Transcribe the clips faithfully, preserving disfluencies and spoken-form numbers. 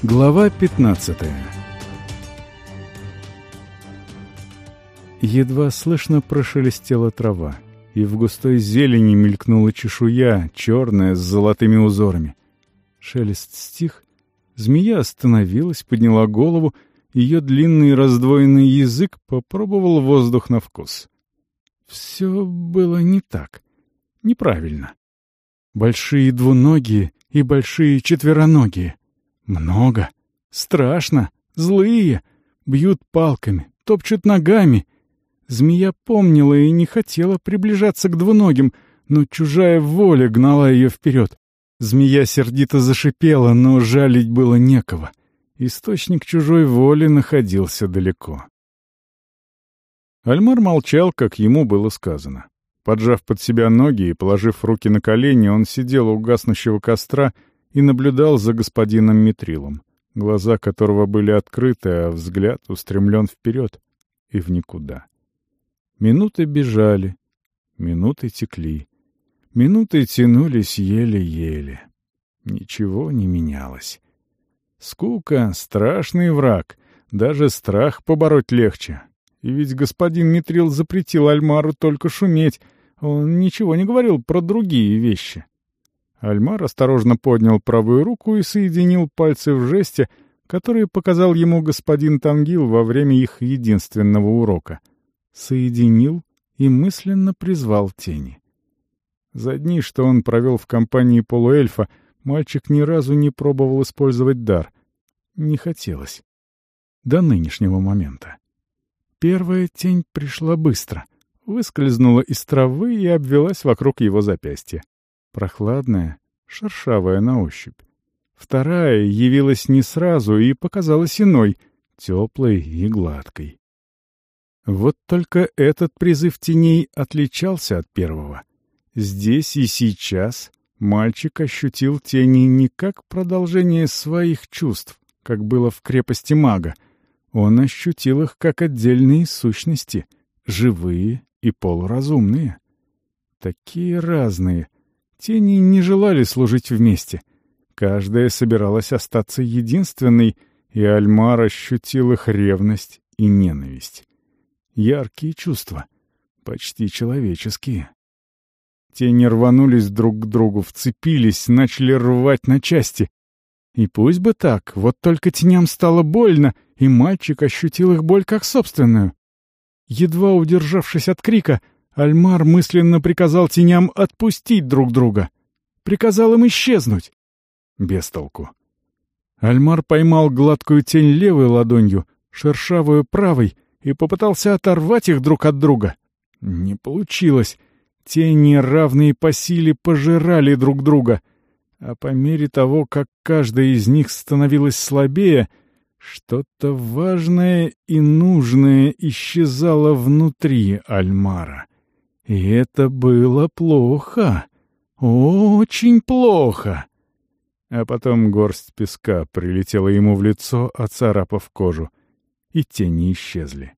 Глава пятнадцатая. Едва слышно прошелестела трава, и в густой зелени мелькнула чешуя, черная, с золотыми узорами. Шелест стих, змея остановилась, подняла голову, ее длинный раздвоенный язык попробовал воздух на вкус. Все было не так, неправильно. Большие двуногие и большие четвероногие. Много, страшно, злые, бьют палками, топчут ногами. Змея помнила и не хотела приближаться к двуногим, но чужая воля гнала ее вперед. Змея сердито зашипела, но жалить было некого. Источник чужой воли находился далеко. Альмар молчал, как ему было сказано. Поджав под себя ноги и положив руки на колени, он сидел у гаснущего костра и наблюдал за господином Митрилом, глаза которого были открыты, а взгляд устремлен вперед и в никуда. Минуты бежали, минуты текли, минуты тянулись еле-еле. Ничего не менялось. Скука — страшный враг, даже страх побороть легче. И ведь господин Митрил запретил Альмару только шуметь, он ничего не говорил про другие вещи. Альмар осторожно поднял правую руку и соединил пальцы в жесте, который показал ему господин Тангил во время их единственного урока. Соединил и мысленно призвал тени. За дни, что он провел в компании полуэльфа, мальчик ни разу не пробовал использовать дар. Не хотелось. До нынешнего момента. Первая тень пришла быстро, выскользнула из травы и обвелась вокруг его запястья. Прохладная, шершавая на ощупь. Вторая явилась не сразу и показалась иной, теплой и гладкой. Вот только этот призыв теней отличался от первого. Здесь и сейчас мальчик ощутил тени не как продолжение своих чувств, как было в крепости мага. Он ощутил их как отдельные сущности, живые и полуразумные. Такие разные. Тени не желали служить вместе. Каждая собиралась остаться единственной, и Альмар ощутил их ревность и ненависть. Яркие чувства, почти человеческие. Тени рванулись друг к другу, вцепились, начали рвать на части. И пусть бы так, вот только теням стало больно, и мальчик ощутил их боль как собственную. Едва удержавшись от крика, Альмар мысленно приказал теням отпустить друг друга. Приказал им исчезнуть. Без толку. Альмар поймал гладкую тень левой ладонью, шершавую правой, и попытался оторвать их друг от друга. Не получилось. Тени, равные по силе, пожирали друг друга. А по мере того, как каждая из них становилась слабее, что-то важное и нужное исчезало внутри Альмара. И это было плохо. Очень плохо. А потом горсть песка прилетела ему в лицо, оцарапав кожу. И тени исчезли.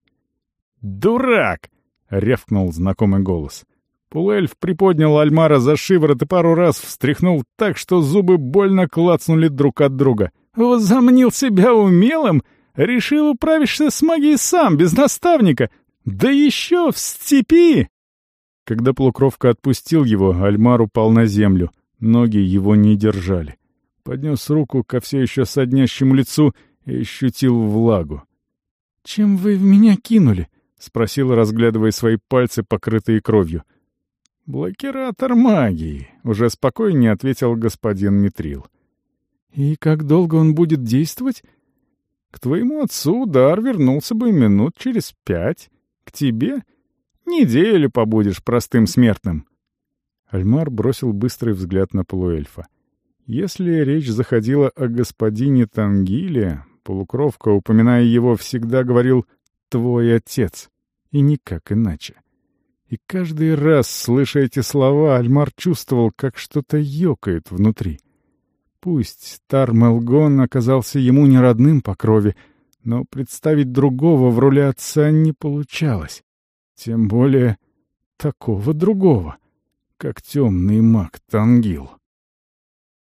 «Дурак!» — рявкнул знакомый голос. Полуэльф приподнял Альмара за шиворот и пару раз встряхнул так, что зубы больно клацнули друг от друга. «Возомнил себя умелым? Решил управишься с магией сам, без наставника? Да еще в степи!» Когда полукровка отпустил его, Альмар упал на землю. Ноги его не держали. Поднес руку ко все еще соднящему лицу и ощутил влагу. «Чем вы в меня кинули?» — спросил, разглядывая свои пальцы, покрытые кровью. «Блокиратор магии», — уже спокойнее ответил господин Митрил. «И как долго он будет действовать?» «К твоему отцу дар вернулся бы минут через пять. К тебе неделю побудешь простым смертным». Альмар бросил быстрый взгляд на полуэльфа. Если речь заходила о господине Тангиле, полукровка, упоминая его, всегда говорил «твой отец», и никак иначе. И каждый раз, слыша эти слова, Альмар чувствовал, как что-то ёкает внутри. Пусть Тар Мелгон оказался ему не родным по крови, но представить другого в роли отца не получалось. Тем более такого другого, как темный маг Тангил.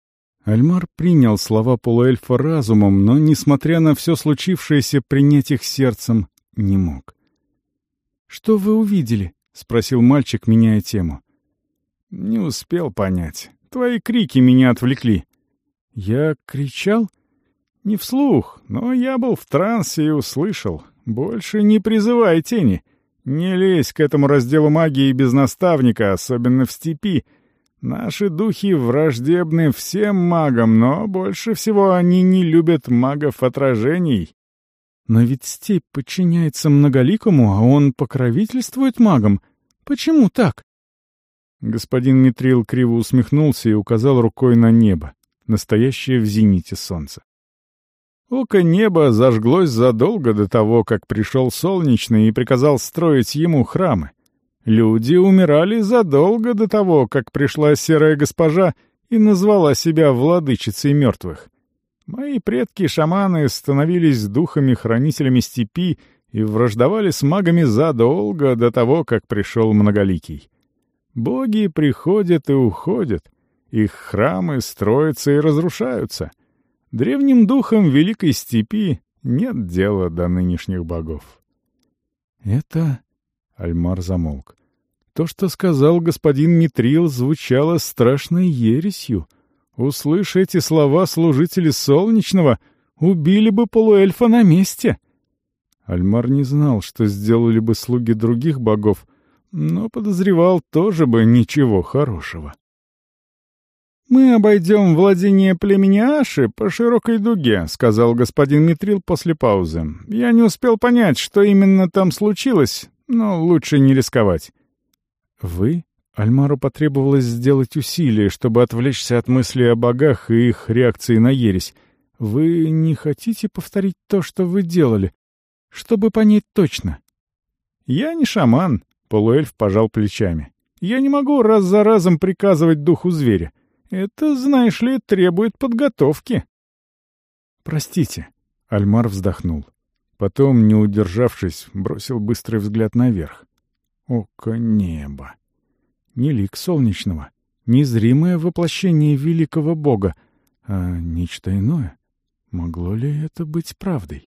Альмар принял слова полуэльфа разумом, но, несмотря на все случившееся, принять их сердцем не мог. «Что вы увидели?» — спросил мальчик, меняя тему. «Не успел понять. Твои крики меня отвлекли». «Я кричал?» «Не вслух, но я был в трансе и услышал. Больше не призывай тени. Не лезь к этому разделу магии без наставника, особенно в степи. Наши духи враждебны всем магам, но больше всего они не любят магов отражений». «Но ведь степь подчиняется Многоликому, а он покровительствует магам. Почему так?» Господин Митрил криво усмехнулся и указал рукой на небо, настоящее в зените солнца. Око неба зажглось задолго до того, как пришел Солнечный и приказал строить ему храмы. Люди умирали задолго до того, как пришла Серая Госпожа и назвала себя владычицей мертвых. Мои предки-шаманы становились духами-хранителями степи и враждовали с магами задолго до того, как пришел Многоликий. Боги приходят и уходят, их храмы строятся и разрушаются. Древним духам Великой Степи нет дела до нынешних богов. «Это...» — Альмар замолк. «То, что сказал господин Митрил, звучало страшной ересью. Услышь эти слова служители Солнечного, убили бы полуэльфа на месте». Альмар не знал, что сделали бы слуги других богов, но подозревал тоже бы ничего хорошего. «Мы обойдем владение племени Аши по широкой дуге», — сказал господин Митрил после паузы. «Я не успел понять, что именно там случилось, но лучше не рисковать». «Вы?» — Альмару потребовалось сделать усилие, чтобы отвлечься от мысли о богах и их реакции на ересь. «Вы не хотите повторить то, что вы делали, чтобы понять точно?» «Я не шаман», — полуэльф пожал плечами. «Я не могу раз за разом приказывать духу зверя. Это, знаешь ли, требует подготовки». «Простите», — Альмар вздохнул. Потом, не удержавшись, бросил быстрый взгляд наверх. Око неба. Не лик Солнечного, незримое воплощение великого бога, а нечто иное. Могло ли это быть правдой?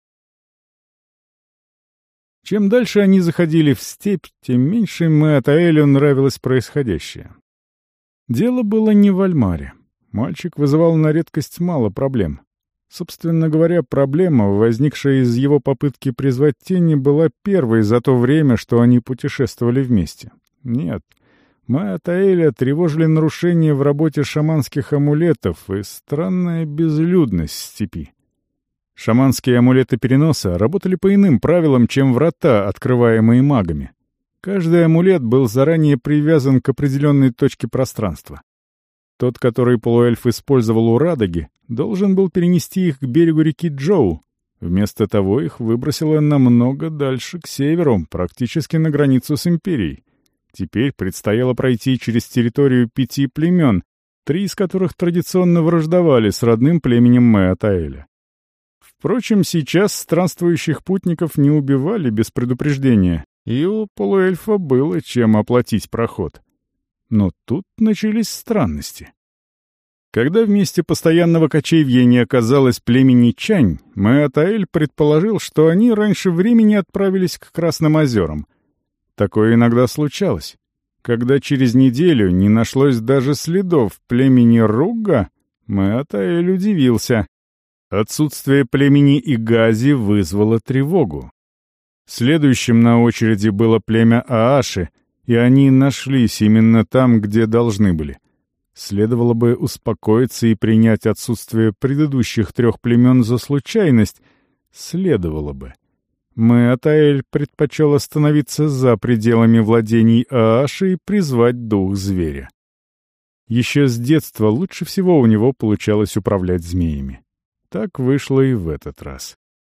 Чем дальше они заходили в степь, тем меньше Меатаэлю нравилось происходящее. Дело было не в Альмаре. Мальчик вызывал на редкость мало проблем. Собственно говоря, проблема, возникшая из его попытки призвать тени, была первой за то время, что они путешествовали вместе. Нет, Меатаэля тревожили нарушения в работе шаманских амулетов и странная безлюдность степи. Шаманские амулеты переноса работали по иным правилам, чем врата, открываемые магами. Каждый амулет был заранее привязан к определенной точке пространства. Тот, который полуэльф использовал у Радоги, должен был перенести их к берегу реки Джоу. Вместо того их выбросило намного дальше, к северу, практически на границу с Империей. Теперь предстояло пройти через территорию пяти племен, три из которых традиционно враждовали с родным племенем Меатаэля. Впрочем, сейчас странствующих путников не убивали без предупреждения, и у полуэльфа было чем оплатить проход. Но тут начались странности. Когда в месте постоянного кочевья не оказалось племени Чань, Меатаэль предположил, что они раньше времени отправились к Красным озерам. Такое иногда случалось. Когда через неделю не нашлось даже следов племени Ругга, Меатаэль удивился. Отсутствие племени Игази вызвало тревогу. Следующим на очереди было племя Ааши, и они нашлись именно там, где должны были. Следовало бы успокоиться и принять отсутствие предыдущих трех племен за случайность. Следовало бы. Меатаэль предпочел остановиться за пределами владений Ааши и призвать дух зверя. Еще с детства лучше всего у него получалось управлять змеями. Так вышло и в этот раз.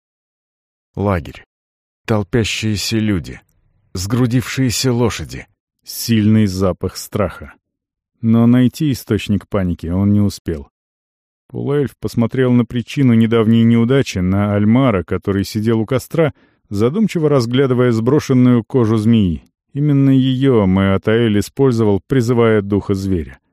Лагерь. Толпящиеся люди. Сгрудившиеся лошади. Сильный запах страха. Но найти источник паники он не успел. Полуэльф посмотрел на причину недавней неудачи, на Альмара, который сидел у костра, задумчиво разглядывая сброшенную кожу змеи. Именно ее Меатаэль использовал, призывая духа зверя.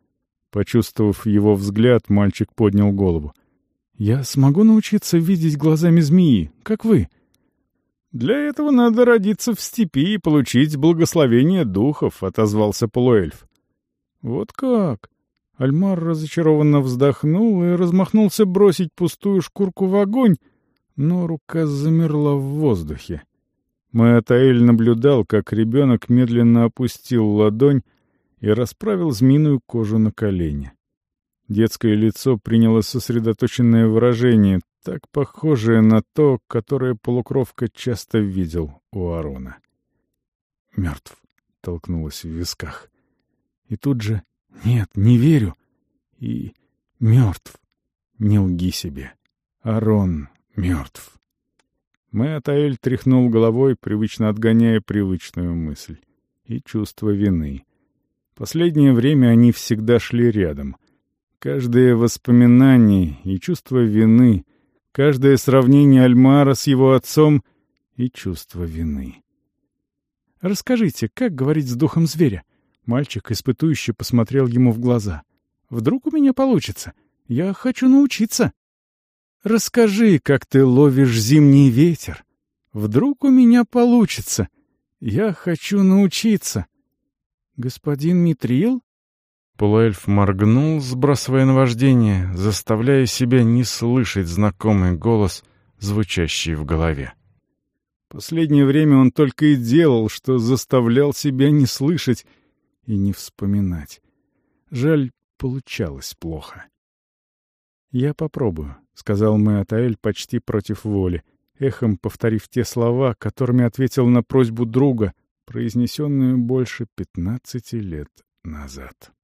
Почувствовав его взгляд, мальчик поднял голову. «Я смогу научиться видеть глазами змеи, как вы?» «Для этого надо родиться в степи и получить благословение духов», — отозвался полуэльф. «Вот как?» Альмар разочарованно вздохнул и размахнулся бросить пустую шкурку в огонь, но рука замерла в воздухе. Мэатаэль наблюдал, как ребенок медленно опустил ладонь и расправил змеиную кожу на колени. Детское лицо приняло сосредоточенное выражение, так похожее на то, которое полукровка часто видел у Арона. «Мертв», — толкнулось в висках. И тут же «Нет, не верю». И «Мертв». Не лги себе. Арон мертв. Мэатаэль тряхнул головой, привычно отгоняя привычную мысль. И чувство вины. Последнее время они всегда шли рядом. Каждое воспоминание и чувство вины, каждое сравнение Альмара с его отцом и чувство вины. «Расскажите, как говорить с духом зверя?» Мальчик испытующе посмотрел ему в глаза. «Вдруг у меня получится? Я хочу научиться». «Расскажи, как ты ловишь зимний ветер. Вдруг у меня получится. Я хочу научиться». «Господин Митрил?» Полуэльф моргнул, сбрасывая наваждение, заставляя себя не слышать знакомый голос, звучащий в голове. Последнее время он только и делал, что заставлял себя не слышать и не вспоминать. Жаль, получалось плохо. «Я попробую», — сказал Мэатаэль почти против воли, эхом повторив те слова, которыми ответил на просьбу друга, произнесенную больше пятнадцати лет назад.